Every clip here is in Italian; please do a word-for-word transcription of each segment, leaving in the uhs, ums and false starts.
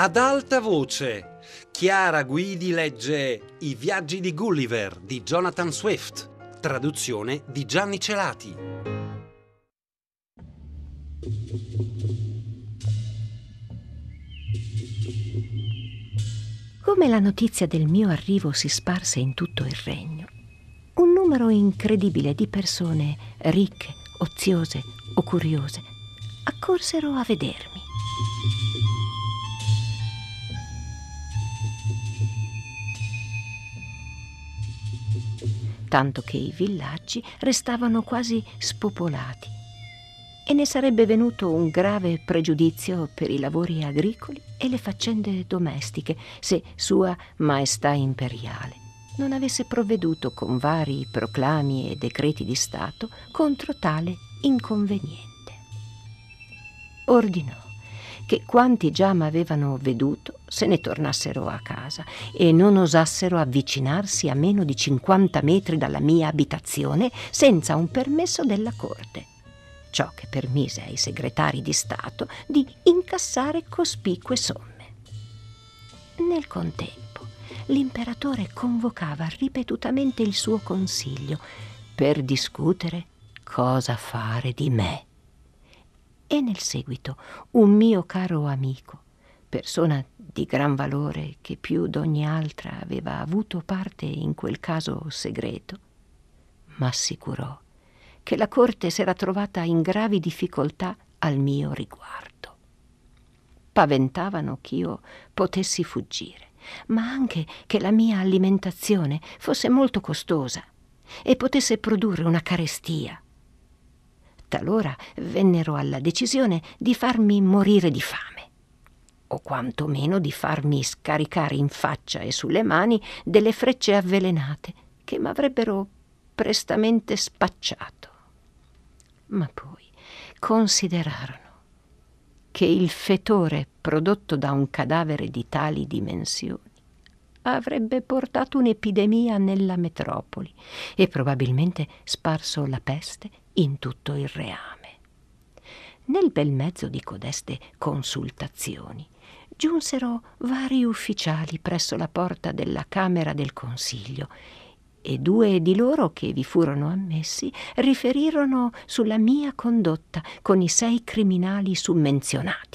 Ad alta voce, Chiara Guidi legge I viaggi di Gulliver di Jonathan Swift, traduzione di Gianni Celati. Come la notizia del mio arrivo si sparse in tutto il regno, un numero incredibile di persone ricche, oziose o curiose accorsero a vedermi. Tanto che i villaggi restavano quasi spopolati e ne sarebbe venuto un grave pregiudizio per i lavori agricoli e le faccende domestiche se Sua Maestà Imperiale non avesse provveduto con vari proclami e decreti di Stato contro tale inconveniente. Ordinò che quanti già m'avevano veduto se ne tornassero a casa e non osassero avvicinarsi a meno di cinquanta metri dalla mia abitazione senza un permesso della corte, ciò che permise ai segretari di Stato di incassare cospicue somme. Nel contempo, l'imperatore convocava ripetutamente il suo consiglio per discutere cosa fare di me. E nel seguito un mio caro amico, persona di gran valore che più d'ogni altra aveva avuto parte in quel caso segreto, m'assicurò che la corte s'era trovata in gravi difficoltà al mio riguardo. Paventavano ch'io potessi fuggire, ma anche che la mia alimentazione fosse molto costosa e potesse produrre una carestia. Talora vennero alla decisione di farmi morire di fame, o quantomeno di farmi scaricare in faccia e sulle mani delle frecce avvelenate che m'avrebbero prestamente spacciato. Ma poi considerarono che il fetore prodotto da un cadavere di tali dimensioni avrebbe portato un'epidemia nella metropoli e probabilmente sparso la peste in tutto il reame. Nel bel mezzo di codeste consultazioni giunsero vari ufficiali presso la porta della Camera del Consiglio e due di loro che vi furono ammessi riferirono sulla mia condotta con i sei criminali summenzionati.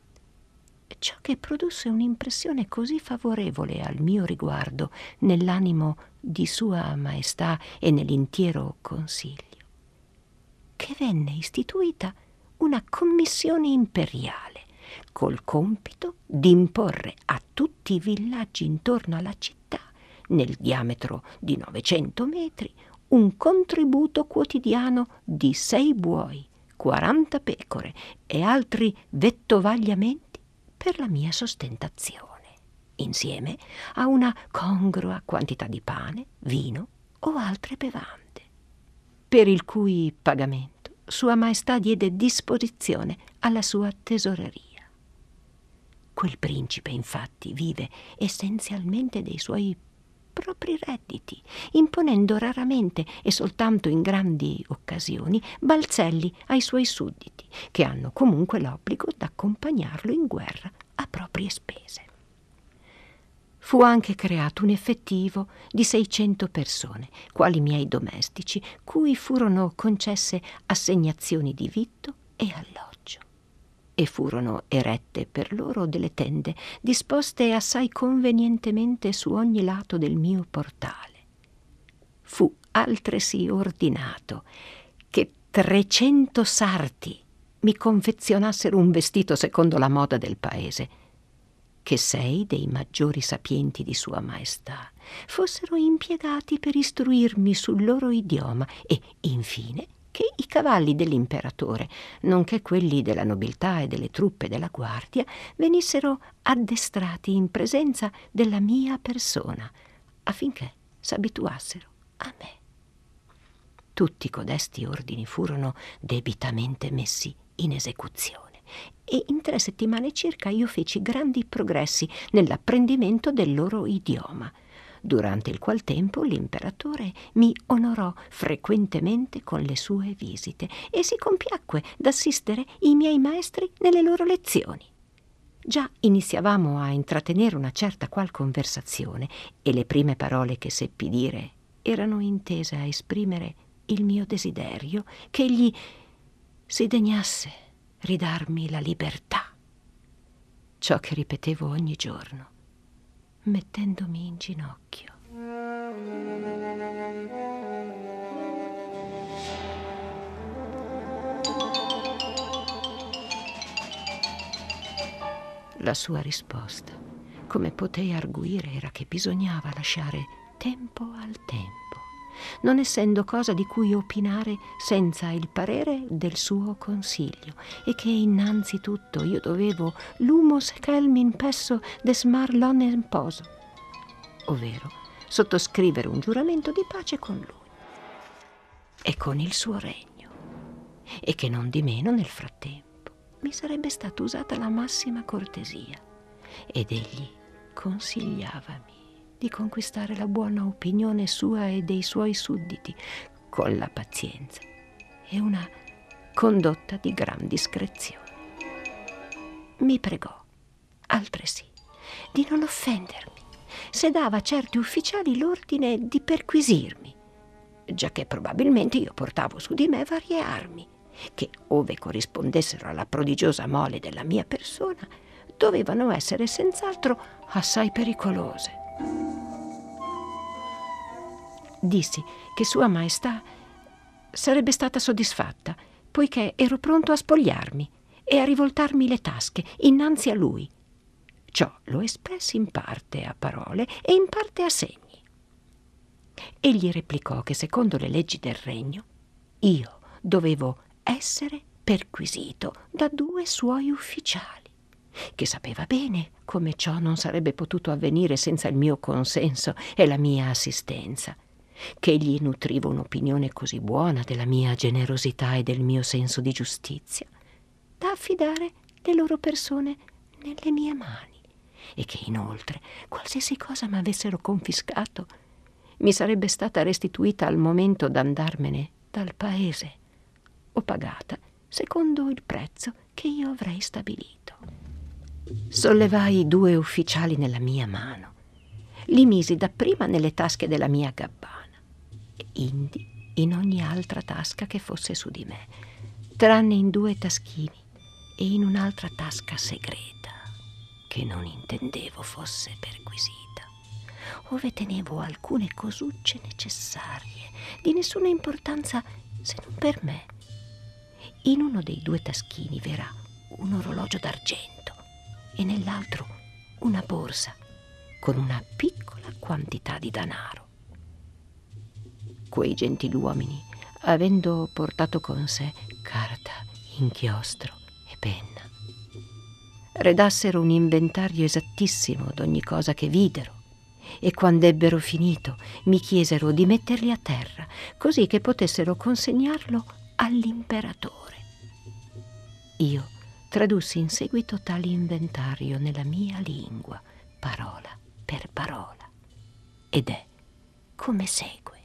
Ciò che produsse un'impressione così favorevole al mio riguardo nell'animo di Sua Maestà e nell'intero Consiglio, che venne istituita una commissione imperiale col compito di imporre a tutti i villaggi intorno alla città, nel diametro di novecento metri, un contributo quotidiano di sei buoi, quaranta pecore e altri vettovagliamenti per la mia sostentazione, insieme a una congrua quantità di pane, vino o altre bevande, per il cui pagamento Sua Maestà diede disposizione alla sua tesoreria. Quel principe, infatti, vive essenzialmente dei suoi propri redditi, imponendo raramente e soltanto in grandi occasioni balzelli ai suoi sudditi, che hanno comunque l'obbligo d'accompagnarlo in guerra a proprie spese. Fu anche creato un effettivo di seicento persone, quali miei domestici, cui furono concesse assegnazioni di vitto e alloggio, e furono erette per loro delle tende disposte assai convenientemente su ogni lato del mio portale. Fu altresì ordinato che trecento sarti mi confezionassero un vestito secondo la moda del paese, che sei dei maggiori sapienti di Sua Maestà fossero impiegati per istruirmi sul loro idioma e, infine, che i cavalli dell'imperatore, nonché quelli della nobiltà e delle truppe della guardia, venissero addestrati in presenza della mia persona, affinché s'abituassero a me. Tutti codesti ordini furono debitamente messi in esecuzione e in tre settimane circa io feci grandi progressi nell'apprendimento del loro idioma, durante il qual tempo l'imperatore mi onorò frequentemente con le sue visite e si compiacque d'assistere i miei maestri nelle loro lezioni. Già iniziavamo a intrattenere una certa qual conversazione e le prime parole che seppi dire erano intese a esprimere il mio desiderio che egli si degnasse ridarmi la libertà. Ciò che ripetevo ogni giorno, mettendomi in ginocchio. La sua risposta, come potei arguire, era che bisognava lasciare tempo al tempo, non essendo cosa di cui opinare senza il parere del suo consiglio, e che innanzitutto io dovevo l'humos celmin pesso desmar lonem poso, ovvero sottoscrivere un giuramento di pace con lui e con il suo regno, e che non di meno nel frattempo mi sarebbe stata usata la massima cortesia, ed egli consigliavami di conquistare la buona opinione sua e dei suoi sudditi con la pazienza e una condotta di gran discrezione. Mi pregò altresì di non offendermi se dava a certi ufficiali l'ordine di perquisirmi, giacché probabilmente io portavo su di me varie armi che, ove corrispondessero alla prodigiosa mole della mia persona, dovevano essere senz'altro assai pericolose. Dissi che Sua Maestà sarebbe stata soddisfatta, poiché ero pronto a spogliarmi e a rivoltarmi le tasche innanzi a lui. Ciò lo espressi in parte a parole e in parte a segni. Egli replicò che secondo le leggi del regno io dovevo essere perquisito da due suoi ufficiali, che sapeva bene come ciò non sarebbe potuto avvenire senza il mio consenso e la mia assistenza, che egli nutriva un'opinione così buona della mia generosità e del mio senso di giustizia da affidare le loro persone nelle mie mani, e che inoltre qualsiasi cosa m'avessero confiscato mi sarebbe stata restituita al momento d'andarmene dal paese, o pagata secondo il prezzo che io avrei stabilito. Sollevai i due ufficiali nella mia mano, li misi dapprima nelle tasche della mia gabbana e indi in ogni altra tasca che fosse su di me, tranne in due taschini e in un'altra tasca segreta che non intendevo fosse perquisita, ove tenevo alcune cosucce necessarie di nessuna importanza se non per me. In uno dei due taschini v'era un orologio d'argento e nell'altro una borsa con una piccola quantità di danaro. Quei gentiluomini, avendo portato con sé carta, inchiostro e penna, redassero un inventario esattissimo d'ogni cosa che videro, e quand'ebbero finito mi chiesero di metterli a terra, così che potessero consegnarlo all'imperatore. Io tradussi in seguito tale inventario nella mia lingua, parola per parola, ed è come segue.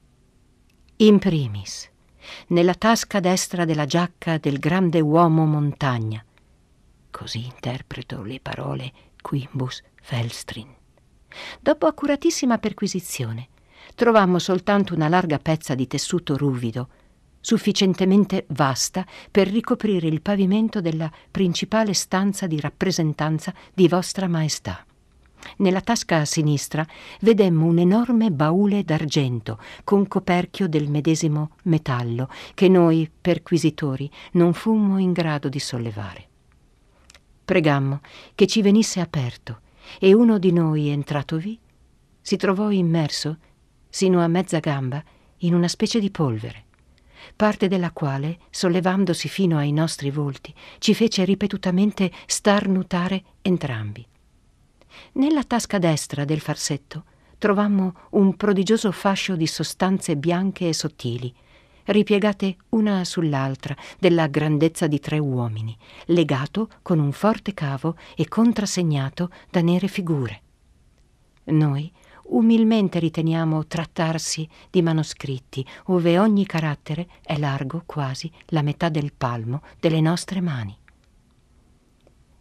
In primis, nella tasca destra della giacca del grande uomo montagna, così interpreto le parole quimbus felstrin. Dopo accuratissima perquisizione, trovammo soltanto una larga pezza di tessuto ruvido, sufficientemente vasta per ricoprire il pavimento della principale stanza di rappresentanza di Vostra Maestà. Nella tasca a sinistra vedemmo un enorme baule d'argento con coperchio del medesimo metallo che noi, perquisitori, non fummo in grado di sollevare. Pregammo che ci venisse aperto, e uno di noi, entratovi, si trovò immerso, sino a mezza gamba, in una specie di polvere, parte della quale, sollevandosi fino ai nostri volti, ci fece ripetutamente starnutare entrambi. Nella tasca destra del farsetto trovammo un prodigioso fascio di sostanze bianche e sottili, ripiegate una sull'altra della grandezza di tre uomini, legato con un forte cavo e contrassegnato da nere figure. Noi umilmente riteniamo trattarsi di manoscritti, ove ogni carattere è largo quasi la metà del palmo delle nostre mani.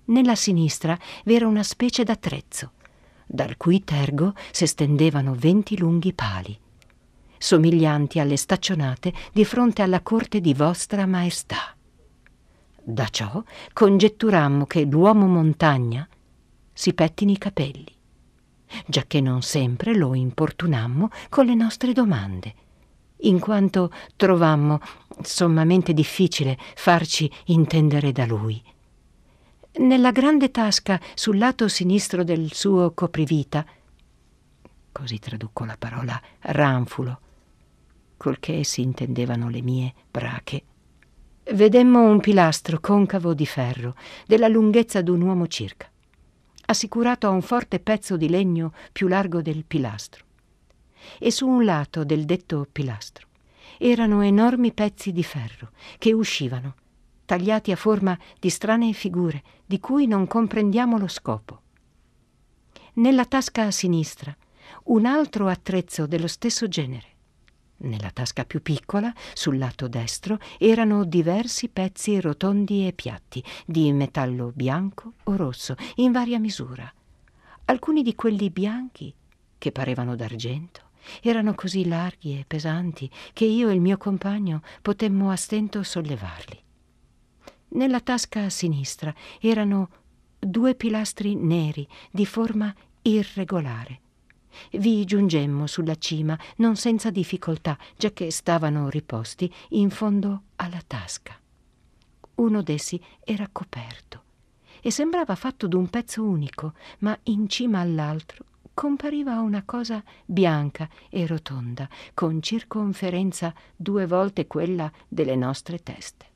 Nella sinistra v'era una specie d'attrezzo, dal cui tergo s'estendevano venti lunghi pali, somiglianti alle staccionate di fronte alla corte di vostra maestà. Da ciò congetturammo che l'uomo montagna si pettini i capelli, giacché non sempre lo importunammo con le nostre domande, in quanto trovammo sommamente difficile farci intendere da lui. Nella grande tasca sul lato sinistro del suo coprivita, così traduco la parola ranfulo, col che si intendevano le mie brache, vedemmo un pilastro concavo di ferro della lunghezza d'un uomo circa, assicurato a un forte pezzo di legno più largo del pilastro, e su un lato del detto pilastro erano enormi pezzi di ferro che uscivano, tagliati a forma di strane figure di cui non comprendiamo lo scopo. Nella tasca a sinistra un altro attrezzo dello stesso genere. Nella tasca più piccola, sul lato destro, erano diversi pezzi rotondi e piatti, di metallo bianco o rosso, in varia misura. Alcuni di quelli bianchi, che parevano d'argento, erano così larghi e pesanti che io e il mio compagno potemmo a stento sollevarli. Nella tasca a sinistra erano due pilastri neri di forma irregolare. Vi giungemmo sulla cima non senza difficoltà, giacché stavano riposti in fondo alla tasca. Uno d'essi era coperto e sembrava fatto d'un pezzo unico, ma in cima all'altro compariva una cosa bianca e rotonda, con circonferenza due volte quella delle nostre teste.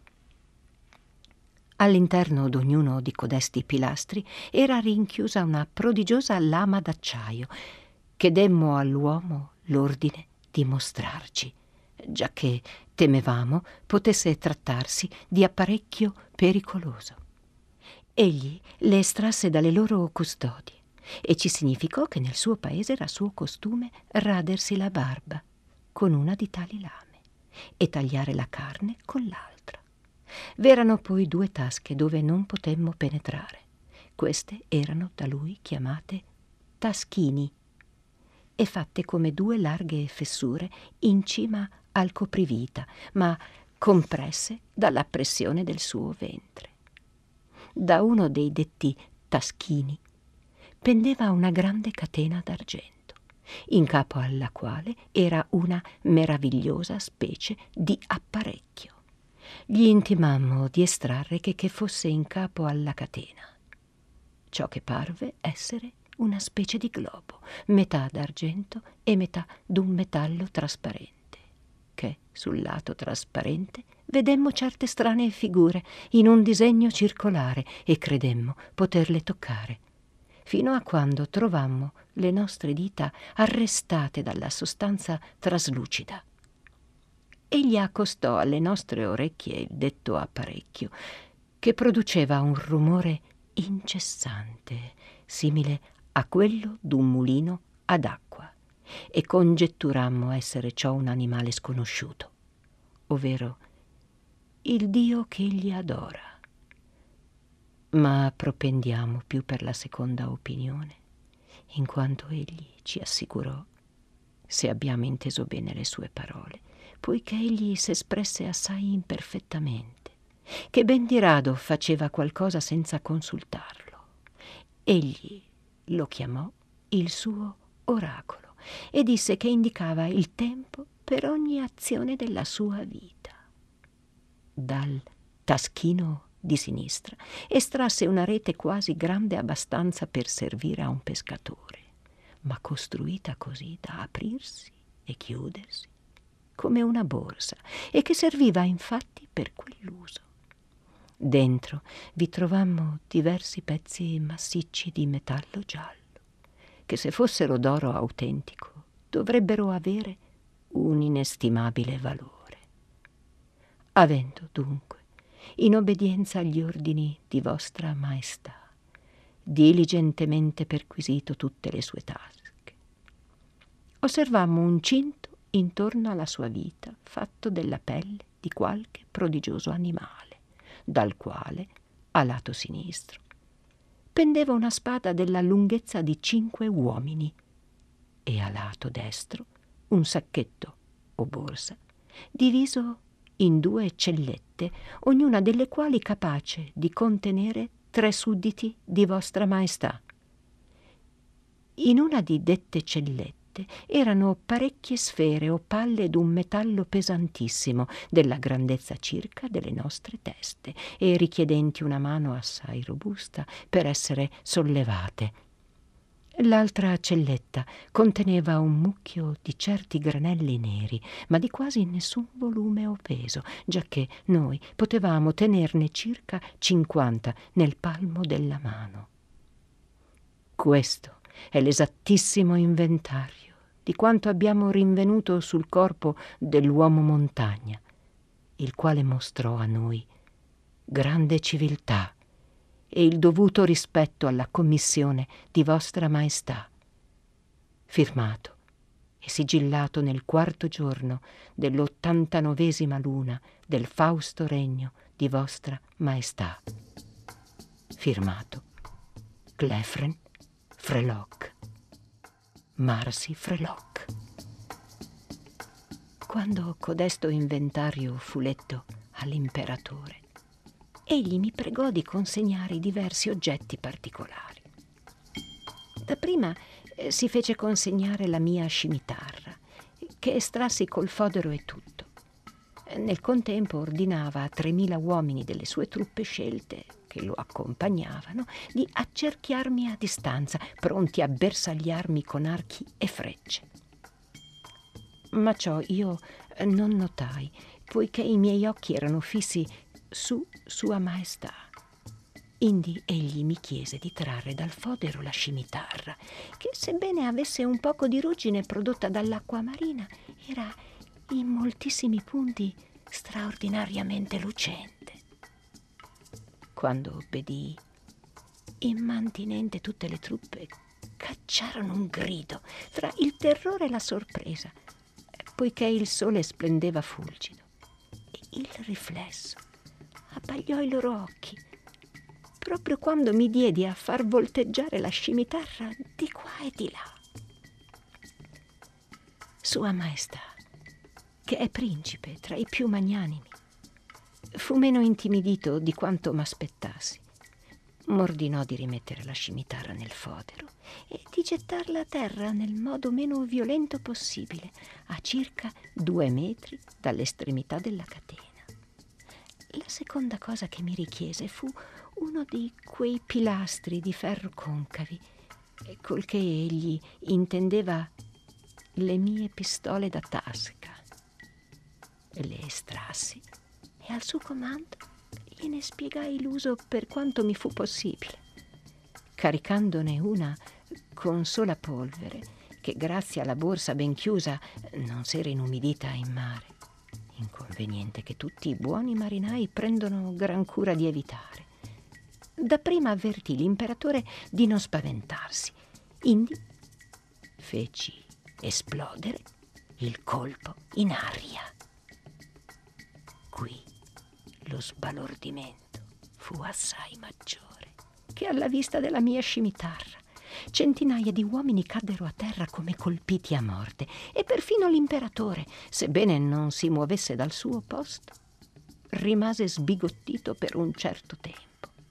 All'interno d'ognuno di codesti pilastri era rinchiusa una prodigiosa lama d'acciaio che demmo all'uomo l'ordine di mostrarci, giacché temevamo potesse trattarsi di apparecchio pericoloso. Egli le estrasse dalle loro custodie e ci significò che nel suo paese era suo costume radersi la barba con una di tali lame e tagliare la carne con l'altra. V'erano poi due tasche dove non potemmo penetrare. Queste erano da lui chiamate taschini e fatte come due larghe fessure in cima al coprivita, ma compresse dalla pressione del suo ventre. Da uno dei detti taschini pendeva una grande catena d'argento, in capo alla quale era una meravigliosa specie di apparecchio. Gli intimammo di estrarre che, che fosse in capo alla catena. Ciò che parve essere una specie di globo, metà d'argento e metà d'un metallo trasparente, che sul lato trasparente vedemmo certe strane figure in un disegno circolare e credemmo poterle toccare, fino a quando trovammo le nostre dita arrestate dalla sostanza traslucida. Egli accostò alle nostre orecchie il detto apparecchio, che produceva un rumore incessante, simile a quello d'un mulino ad acqua, e congetturammo essere ciò un animale sconosciuto, ovvero il Dio che egli adora. Ma propendiamo più per la seconda opinione, in quanto egli ci assicurò, se abbiamo inteso bene le sue parole, poiché egli s'espresse assai imperfettamente, che ben di rado faceva qualcosa senza consultarlo. Egli lo chiamò il suo oracolo e disse che indicava il tempo per ogni azione della sua vita. Dal taschino di sinistra estrasse una rete quasi grande abbastanza per servire a un pescatore, ma costruita così da aprirsi e chiudersi come una borsa, e che serviva infatti per quell'uso. Dentro vi trovammo diversi pezzi massicci di metallo giallo, che se fossero d'oro autentico dovrebbero avere un inestimabile valore. Avendo dunque, in obbedienza agli ordini di vostra maestà, diligentemente perquisito tutte le sue tasche, osservammo un cinto intorno alla sua vita fatto della pelle di qualche prodigioso animale, dal quale, a lato sinistro, pendeva una spada della lunghezza di cinque uomini e a lato destro un sacchetto o borsa diviso in due cellette, ognuna delle quali capace di contenere tre sudditi di vostra maestà. In una di dette cellette erano parecchie sfere o palle d'un metallo pesantissimo, della grandezza circa delle nostre teste, e richiedenti una mano assai robusta per essere sollevate. L'altra celletta conteneva un mucchio di certi granelli neri, ma di quasi nessun volume o peso, giacché noi potevamo tenerne circa cinquanta nel palmo della mano. Questo è l'esattissimo inventario di quanto abbiamo rinvenuto sul corpo dell'uomo montagna, il quale mostrò a noi grande civiltà e il dovuto rispetto alla commissione di vostra maestà, firmato e sigillato nel quarto giorno dell'ottantanovesima luna del fausto regno di vostra maestà. Firmato Glefren Frelock, Marsi Frelock. Quando codesto inventario fu letto all'imperatore, egli mi pregò di consegnare i diversi oggetti particolari. Dapprima eh, si fece consegnare la mia scimitarra, che estrassi col fodero e tutto. Nel contempo ordinava a tremila uomini delle sue truppe scelte, che lo accompagnavano, di accerchiarmi a distanza, pronti a bersagliarmi con archi e frecce. Ma ciò io non notai, poiché i miei occhi erano fissi su Sua Maestà. Indi egli mi chiese di trarre dal fodero la scimitarra, che sebbene avesse un poco di ruggine prodotta dall'acqua marina, era in moltissimi punti straordinariamente lucente. Quando obbedii, immantinente tutte le truppe cacciarono un grido fra il terrore e la sorpresa, poiché il sole splendeva fulgido e il riflesso abbagliò i loro occhi proprio quando mi diedi a far volteggiare la scimitarra di qua e di là. Sua Maestà, che è principe tra i più magnanimi, fu meno intimidito di quanto m'aspettassi. M'ordinò di rimettere la scimitarra nel fodero e di gettarla a terra nel modo meno violento possibile, a circa due metri dall'estremità della catena. La seconda cosa che mi richiese fu uno di quei pilastri di ferro concavi, col che egli intendeva le mie pistole da tasca. Le estrassi e al suo comando gliene spiegai l'uso per quanto mi fu possibile, caricandone una con sola polvere, che grazie alla borsa ben chiusa non s'era inumidita in mare, inconveniente che tutti i buoni marinai prendono gran cura di evitare. Dapprima avvertì l'imperatore di non spaventarsi, indi feci esplodere il colpo in aria. Qui lo sbalordimento fu assai maggiore che alla vista della mia scimitarra. Centinaia di uomini caddero a terra come colpiti a morte, e perfino l'imperatore, sebbene non si muovesse dal suo posto, rimase sbigottito per un certo tempo.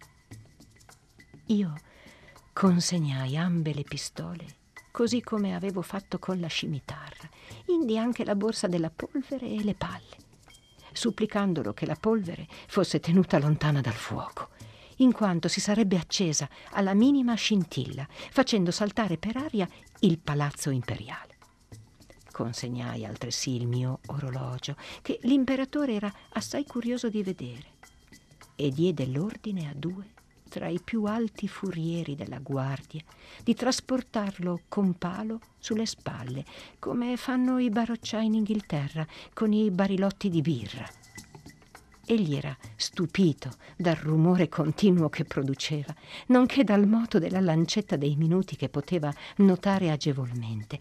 Io consegnai ambe le pistole, così come avevo fatto con la scimitarra, indi anche la borsa della polvere e le palle, supplicandolo che la polvere fosse tenuta lontana dal fuoco, in quanto si sarebbe accesa alla minima scintilla, facendo saltare per aria il palazzo imperiale. Consegnai altresì il mio orologio, che l'imperatore era assai curioso di vedere, e diede l'ordine a due tra i più alti furieri della guardia di trasportarlo con palo sulle spalle, come fanno i barocciai in Inghilterra con i barilotti di birra. Egli era stupito dal rumore continuo che produceva, nonché dal moto della lancetta dei minuti che poteva notare agevolmente,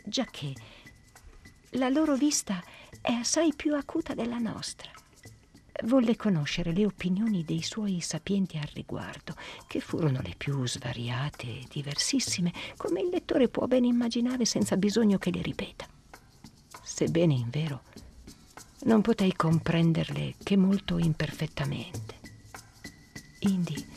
giacché la loro vista è assai più acuta della nostra. Volle conoscere le opinioni dei suoi sapienti al riguardo, che furono le più svariate e diversissime, come il lettore può ben immaginare senza bisogno che le ripeta. Sebbene invero non potei comprenderle che molto imperfettamente. Indi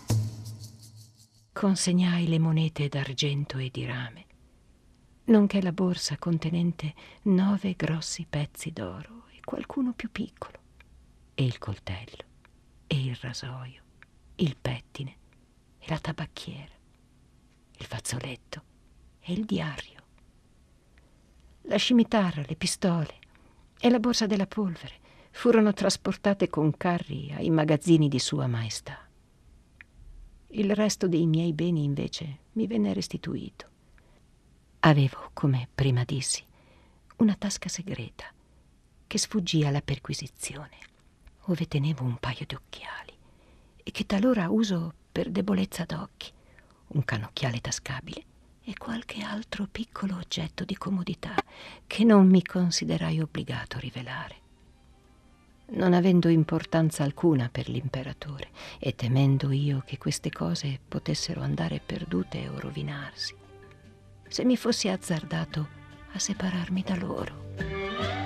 consegnai le monete d'argento e di rame, nonché la borsa contenente nove grossi pezzi d'oro e qualcuno più piccolo, e il coltello, e il rasoio, il pettine, e la tabacchiera, il fazzoletto e il diario, la scimitarra, le pistole e la borsa della polvere furono trasportate con carri ai magazzini di Sua Maestà. Il resto dei miei beni, invece, mi venne restituito. Avevo, come prima dissi, una tasca segreta che sfuggì alla perquisizione, ove tenevo un paio di occhiali e che talora uso per debolezza d'occhi, un cannocchiale tascabile e qualche altro piccolo oggetto di comodità che non mi considerai obbligato a rivelare. Non avendo importanza alcuna per l'imperatore e temendo io che queste cose potessero andare perdute o rovinarsi, se mi fossi azzardato a separarmi da loro.